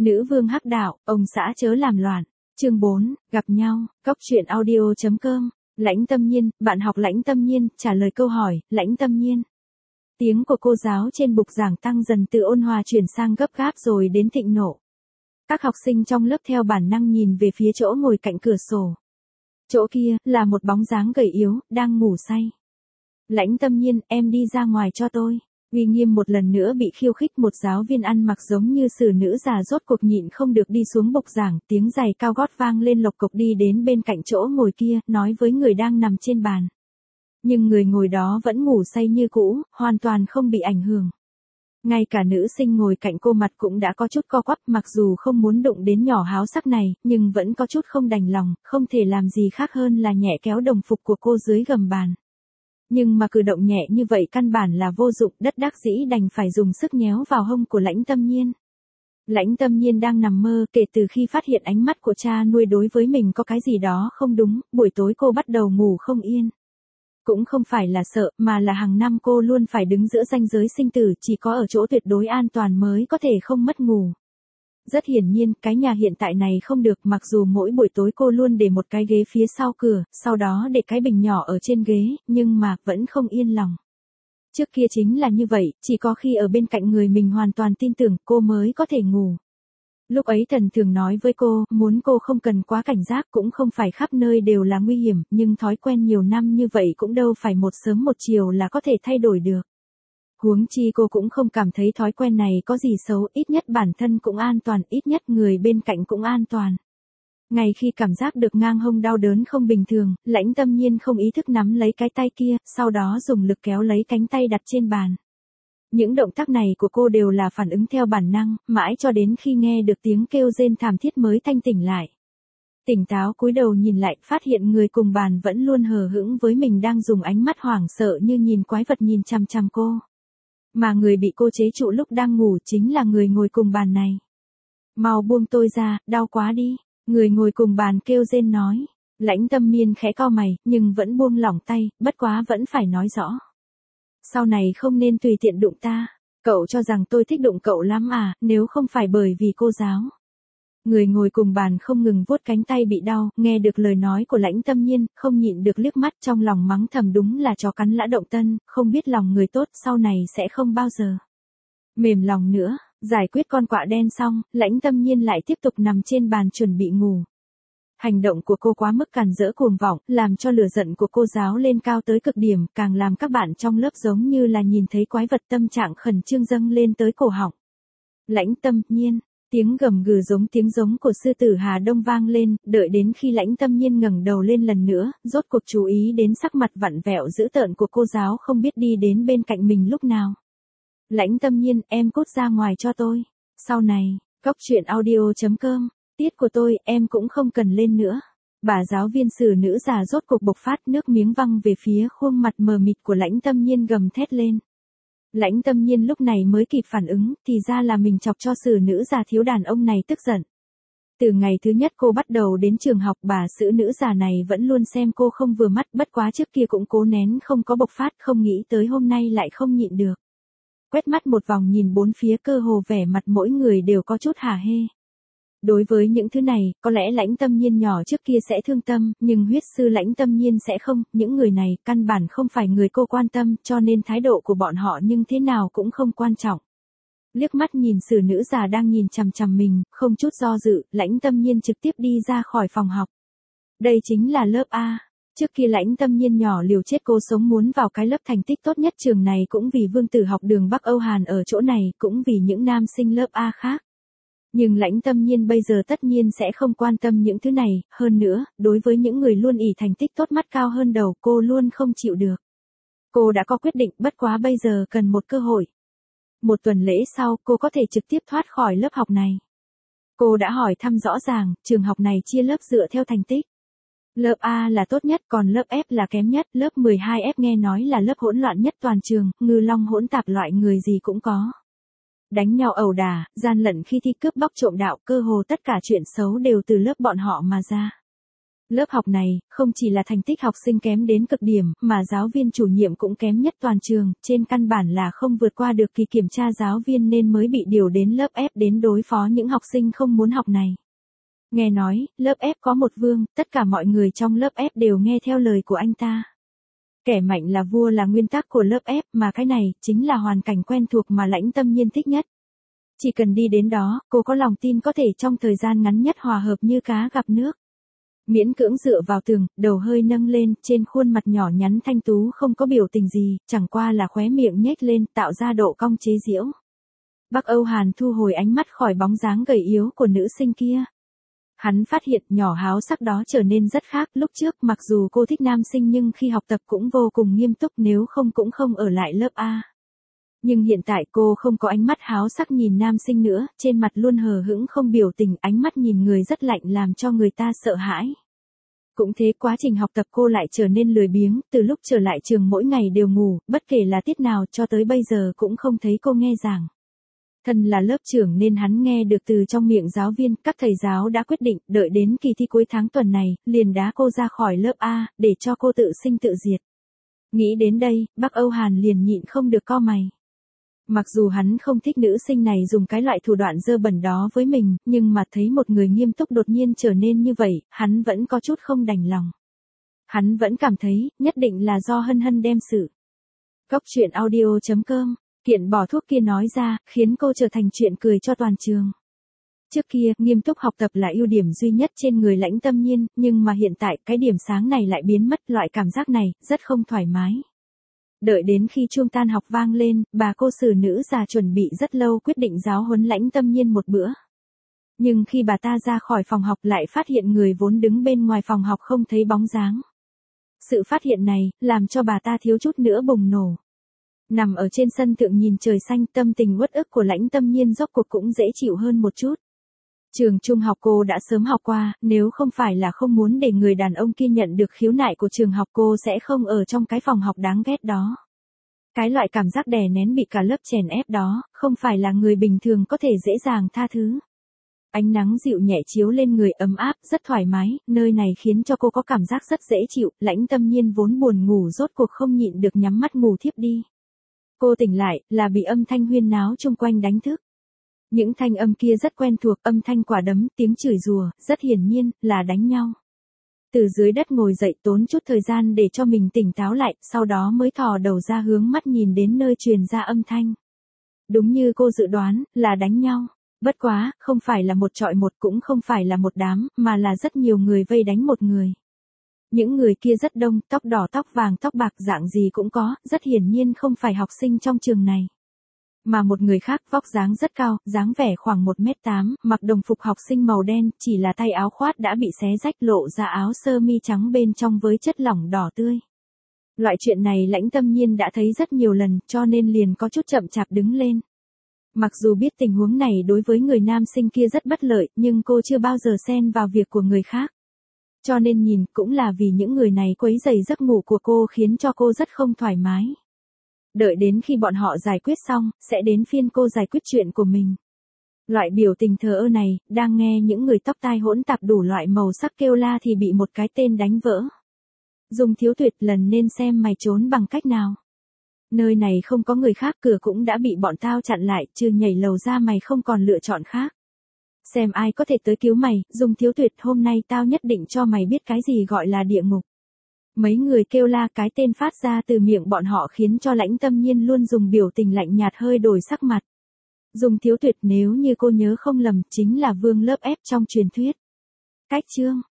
Nữ vương hắc đạo, ông xã chớ làm loạn. Chương 4, gặp nhau, Cóc truyện audio.com. Lãnh Tâm Nhiên, bạn học Lãnh Tâm Nhiên, trả lời câu hỏi, Lãnh Tâm Nhiên. Tiếng của cô giáo trên bục giảng tăng dần từ ôn hòa chuyển sang gấp gáp rồi đến thịnh nộ. Các học sinh trong lớp theo bản năng nhìn về phía chỗ ngồi cạnh cửa sổ. Chỗ kia, là một bóng dáng gầy yếu, đang ngủ say. Lãnh Tâm Nhiên, em đi ra ngoài cho tôi. Uy nghiêm một lần nữa bị khiêu khích, một giáo viên ăn mặc giống như sử nữ già rốt cuộc nhịn không được đi xuống bục giảng, tiếng giày cao gót vang lên lộc cộc đi đến bên cạnh chỗ ngồi kia, nói với người đang nằm trên bàn. Nhưng người ngồi đó vẫn ngủ say như cũ, hoàn toàn không bị ảnh hưởng. Ngay cả nữ sinh ngồi cạnh cô mặt cũng đã có chút co quắp, mặc dù không muốn đụng đến nhỏ háo sắc này, nhưng vẫn có chút không đành lòng, không thể làm gì khác hơn là nhẹ kéo đồng phục của cô dưới gầm bàn. Nhưng mà cử động nhẹ như vậy căn bản là vô dụng, đất đắc dĩ đành phải dùng sức nhéo vào hông của Lãnh Tâm Nhiên. Lãnh Tâm Nhiên đang nằm mơ, kể từ khi phát hiện ánh mắt của cha nuôi đối với mình có cái gì đó không đúng, buổi tối cô bắt đầu ngủ không yên. Cũng không phải là sợ, mà là hàng năm cô luôn phải đứng giữa ranh giới sinh tử, chỉ có ở chỗ tuyệt đối an toàn mới có thể không mất ngủ. Rất hiển nhiên, cái nhà hiện tại này không được, mặc dù mỗi buổi tối cô luôn để một cái ghế phía sau cửa, sau đó để cái bình nhỏ ở trên ghế, nhưng mà vẫn không yên lòng. Trước kia chính là như vậy, chỉ có khi ở bên cạnh người mình hoàn toàn tin tưởng, cô mới có thể ngủ. Lúc ấy Thần thường nói với cô, muốn cô không cần quá cảnh giác, cũng không phải khắp nơi đều là nguy hiểm, nhưng thói quen nhiều năm như vậy cũng đâu phải một sớm một chiều là có thể thay đổi được. Huống chi cô cũng không cảm thấy thói quen này có gì xấu, ít nhất bản thân cũng an toàn, ít nhất người bên cạnh cũng an toàn. Ngay khi cảm giác được ngang hông đau đớn không bình thường, Lãnh Tâm Nhiên không ý thức nắm lấy cái tay kia, sau đó dùng lực kéo lấy cánh tay đặt trên bàn. Những động tác này của cô đều là phản ứng theo bản năng, mãi cho đến khi nghe được tiếng kêu rên thảm thiết mới thanh tỉnh lại. Tỉnh táo cúi đầu nhìn lại, phát hiện người cùng bàn vẫn luôn hờ hững với mình, đang dùng ánh mắt hoảng sợ như nhìn quái vật nhìn chằm chằm cô. Mà người bị cô chế trụ lúc đang ngủ chính là người ngồi cùng bàn này. Mau buông tôi ra, đau quá đi. Người ngồi cùng bàn kêu rên nói. Lãnh Tâm Nhiên khẽ cau mày, nhưng vẫn buông lỏng tay, bất quá vẫn phải nói rõ. Sau này không nên tùy tiện đụng ta. Cậu cho rằng tôi thích đụng cậu lắm à, nếu không phải bởi vì cô giáo. Người ngồi cùng bàn không ngừng vuốt cánh tay bị đau, nghe được lời nói của Lãnh Tâm Nhiên, không nhịn được liếc mắt, trong lòng mắng thầm, đúng là chó cắn lã động tân, không biết lòng người tốt, sau này sẽ không bao giờ mềm lòng nữa. Giải quyết con quạ đen xong, Lãnh Tâm Nhiên lại tiếp tục nằm trên bàn chuẩn bị ngủ. Hành động của cô quá mức càn rỡ cuồng vọng, làm cho lửa giận của cô giáo lên cao tới cực điểm, càng làm các bạn trong lớp giống như là nhìn thấy quái vật, tâm trạng khẩn trương dâng lên tới cổ họng. Lãnh Tâm Nhiên. Tiếng gầm gừ giống tiếng giống của sư tử Hà Đông vang lên, đợi đến khi Lãnh Tâm Nhiên ngẩng đầu lên lần nữa, rốt cuộc chú ý đến sắc mặt vặn vẹo dữ tợn của cô giáo không biết đi đến bên cạnh mình lúc nào. Lãnh Tâm Nhiên, em cút ra ngoài cho tôi. Sau này, Cóc truyện audio.com, tiết của tôi, em cũng không cần lên nữa. Bà giáo viên sử nữ già rốt cuộc bộc phát, nước miếng văng về phía khuôn mặt mờ mịt của Lãnh Tâm Nhiên, gầm thét lên. Lãnh Tâm Nhiên lúc này mới kịp phản ứng, thì ra là mình chọc cho sử nữ già thiếu đàn ông này tức giận. Từ ngày thứ nhất cô bắt đầu đến trường học, bà sử nữ già này vẫn luôn xem cô không vừa mắt, bất quá trước kia cũng cố nén không có bộc phát, không nghĩ tới hôm nay lại không nhịn được. Quét mắt một vòng nhìn bốn phía, cơ hồ vẻ mặt mỗi người đều có chút hả hê. Đối với những thứ này, có lẽ Lãnh Tâm Nhiên nhỏ trước kia sẽ thương tâm, nhưng huyết sư Lãnh Tâm Nhiên sẽ không, những người này căn bản không phải người cô quan tâm, cho nên thái độ của bọn họ nhưng thế nào cũng không quan trọng. Liếc mắt nhìn sử nữ già đang nhìn chằm chằm mình, không chút do dự, Lãnh Tâm Nhiên trực tiếp đi ra khỏi phòng học. Đây chính là lớp A. Trước kia Lãnh Tâm Nhiên nhỏ liều chết cô sống muốn vào cái lớp thành tích tốt nhất trường này, cũng vì Vương Tử học đường Bắc Âu Hàn ở chỗ này, cũng vì những nam sinh lớp A khác. Nhưng Lãnh Tâm Nhiên bây giờ tất nhiên sẽ không quan tâm những thứ này, hơn nữa, đối với những người luôn ỷ thành tích tốt mắt cao hơn đầu, cô luôn không chịu được. Cô đã có quyết định, bất quá bây giờ cần một cơ hội. Một tuần lễ sau, cô có thể trực tiếp thoát khỏi lớp học này. Cô đã hỏi thăm rõ ràng, trường học này chia lớp dựa theo thành tích. Lớp A là tốt nhất, còn lớp F là kém nhất, lớp 12F nghe nói là lớp hỗn loạn nhất toàn trường, ngư long hỗn tạp, loại người gì cũng có. Đánh nhau ẩu đả, gian lận khi thi cướp bóc trộm đạo, cơ hồ tất cả chuyện xấu đều từ lớp bọn họ mà ra. Lớp học này, không chỉ là thành tích học sinh kém đến cực điểm, mà giáo viên chủ nhiệm cũng kém nhất toàn trường, trên căn bản là không vượt qua được kỳ kiểm tra giáo viên nên mới bị điều đến lớp ép đến đối phó những học sinh không muốn học này. Nghe nói, lớp ép có một vương, tất cả mọi người trong lớp ép đều nghe theo lời của anh ta. Kẻ mạnh là vua là nguyên tắc của lớp ép, mà cái này, chính là hoàn cảnh quen thuộc mà Lãnh Tâm Nhiên thích nhất. Chỉ cần đi đến đó, cô có lòng tin có thể trong thời gian ngắn nhất hòa hợp như cá gặp nước. Miễn cưỡng dựa vào tường, đầu hơi nâng lên, trên khuôn mặt nhỏ nhắn thanh tú không có biểu tình gì, chẳng qua là khóe miệng nhếch lên, tạo ra độ cong chế giễu. Bắc Âu Hàn thu hồi ánh mắt khỏi bóng dáng gầy yếu của nữ sinh kia. Hắn phát hiện nhỏ háo sắc đó trở nên rất khác, lúc trước mặc dù cô thích nam sinh nhưng khi học tập cũng vô cùng nghiêm túc, nếu không cũng không ở lại lớp A. Nhưng hiện tại cô không có ánh mắt háo sắc nhìn nam sinh nữa, trên mặt luôn hờ hững không biểu tình, ánh mắt nhìn người rất lạnh làm cho người ta sợ hãi. Cũng thế, quá trình học tập cô lại trở nên lười biếng, từ lúc trở lại trường mỗi ngày đều ngủ, bất kể là tiết nào cho tới bây giờ cũng không thấy cô nghe giảng. Thân là lớp trưởng nên hắn nghe được từ trong miệng giáo viên, các thầy giáo đã quyết định, đợi đến kỳ thi cuối tháng tuần này, liền đá cô ra khỏi lớp A, để cho cô tự sinh tự diệt. Nghĩ đến đây, Bắc Âu Hàn liền nhịn không được cau mày. Mặc dù hắn không thích nữ sinh này dùng cái loại thủ đoạn dơ bẩn đó với mình, nhưng mà thấy một người nghiêm túc đột nhiên trở nên như vậy, hắn vẫn có chút không đành lòng. Hắn vẫn cảm thấy, nhất định là do Hân Hân đem sự. Cóc truyện audio.com, kiện bỏ thuốc kia nói ra, khiến cô trở thành chuyện cười cho toàn trường. Trước kia, nghiêm túc học tập là ưu điểm duy nhất trên người Lãnh Tâm Nhiên, nhưng mà hiện tại, cái điểm sáng này lại biến mất, loại cảm giác này, rất không thoải mái. Đợi đến khi chuông tan học vang lên, bà cô xử nữ già chuẩn bị rất lâu quyết định giáo huấn Lãnh Tâm Nhiên một bữa. Nhưng khi bà ta ra khỏi phòng học lại phát hiện người vốn đứng bên ngoài phòng học không thấy bóng dáng. Sự phát hiện này, làm cho bà ta thiếu chút nữa bùng nổ. Nằm ở trên sân thượng nhìn trời xanh, tâm tình uất ức của Lãnh Tâm Nhiên rốt cuộc cũng dễ chịu hơn một chút. Trường trung học cô đã sớm học qua, nếu không phải là không muốn để người đàn ông kia nhận được khiếu nại của trường học cô sẽ không ở trong cái phòng học đáng ghét đó. Cái loại cảm giác đè nén bị cả lớp chèn ép đó, không phải là người bình thường có thể dễ dàng tha thứ. Ánh nắng dịu nhẹ chiếu lên người ấm áp, rất thoải mái, nơi này khiến cho cô có cảm giác rất dễ chịu, Lãnh Tâm Nhiên vốn buồn ngủ rốt cuộc không nhịn được nhắm mắt ngủ thiếp đi. Cô tỉnh lại, là bị âm thanh huyên náo chung quanh đánh thức. Những thanh âm kia rất quen thuộc, âm thanh quả đấm, tiếng chửi rủa, rất hiển nhiên, là đánh nhau. Từ dưới đất ngồi dậy tốn chút thời gian để cho mình tỉnh táo lại, sau đó mới thò đầu ra hướng mắt nhìn đến nơi truyền ra âm thanh. Đúng như cô dự đoán, là đánh nhau. Bất quá, không phải là một trọi một cũng không phải là một đám, mà là rất nhiều người vây đánh một người. Những người kia rất đông, tóc đỏ tóc vàng tóc bạc dạng gì cũng có, rất hiển nhiên không phải học sinh trong trường này. Mà một người khác vóc dáng rất cao, dáng vẻ khoảng 1m8, mặc đồng phục học sinh màu đen, chỉ là tay áo khoát đã bị xé rách lộ ra áo sơ mi trắng bên trong với chất lỏng đỏ tươi. Loại chuyện này Lãnh Tâm Nhiên đã thấy rất nhiều lần, cho nên liền có chút chậm chạp đứng lên. Mặc dù biết tình huống này đối với người nam sinh kia rất bất lợi, nhưng cô chưa bao giờ xen vào việc của người khác. Cho nên nhìn, cũng là vì những người này quấy rầy giấc ngủ của cô khiến cho cô rất không thoải mái. Đợi đến khi bọn họ giải quyết xong, sẽ đến phiên cô giải quyết chuyện của mình. Loại biểu tình thờ ơ này, đang nghe những người tóc tai hỗn tạp đủ loại màu sắc kêu la thì bị một cái tên đánh vỡ. Dung Thiếu Tuyệt, lần nên xem mày trốn bằng cách nào. Nơi này không có người khác, cửa cũng đã bị bọn tao chặn lại, trừ nhảy lầu ra mày không còn lựa chọn khác. Xem ai có thể tới cứu mày, Dung Thiếu Tuyệt, hôm nay tao nhất định cho mày biết cái gì gọi là địa ngục. Mấy người kêu la, cái tên phát ra từ miệng bọn họ khiến cho Lãnh Tâm Nhiên luôn dùng biểu tình lạnh nhạt hơi đổi sắc mặt. Dung Thiếu Tuyệt, nếu như cô nhớ không lầm, chính là vương lớp ép trong truyền thuyết. Cách chương